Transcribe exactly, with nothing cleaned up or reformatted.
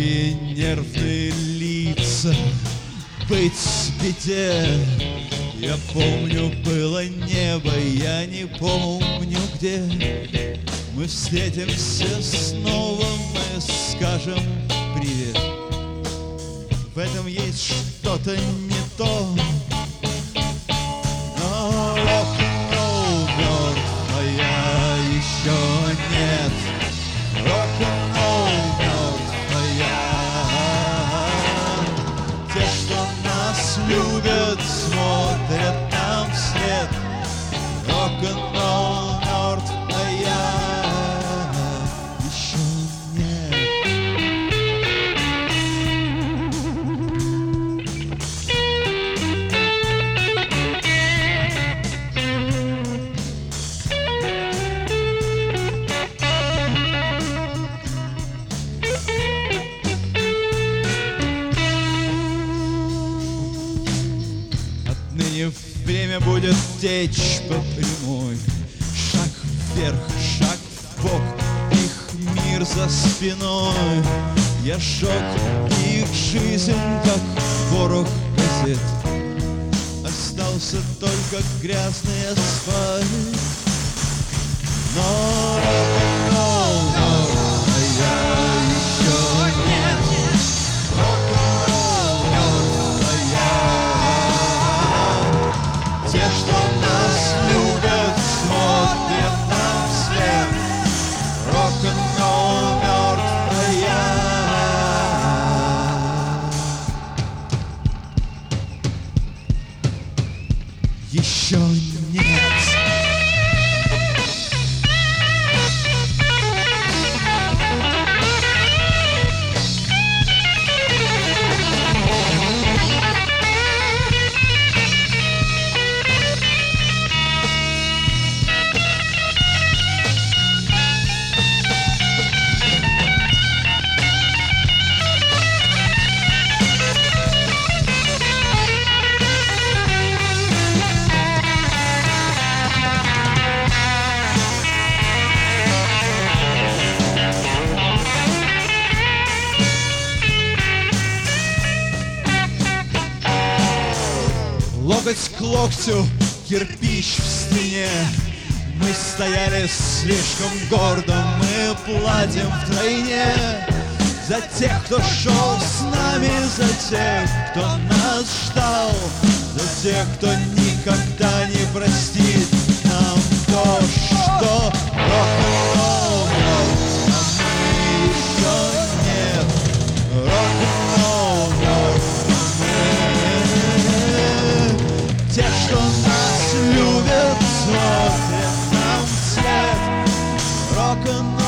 глупые нервные лица, быть в беде. Я помню, было небо, я не помню где. Мы встретимся снова, мы скажем привет. В этом есть что-то не то. Но рок-н-ролл мертвая еще нет. Рок-н-ролл мертвая. Те, что нас любят, смотрят нам вслед. Рок-н-ролл мертвая еще нет. Отныне время будет течь по прямой. Шаг вверх, шаг вбок, их мир за спиной. Я сжег их жизнь, как ворох газет. Остался только грязный асфальт. Но рок-н-ролл мертвая еще нет. Рок-н-ролл мертвая. Те, что нас любят, смотрят нам вслед. Рок-н-ролл мертвая еще нет. Локоть к локтю, кирпич в стене. Мы стояли слишком гордо, мы платим втройне. За тех, кто шел с нами, за тех, кто нас ждал, за тех, кто никогда не простит нам то, что рок-н-ролл мертв, а мы еще нет. Рок-н-ролл мертв, те, что нас любят, смотрят нам вслед. Рок-н-ролл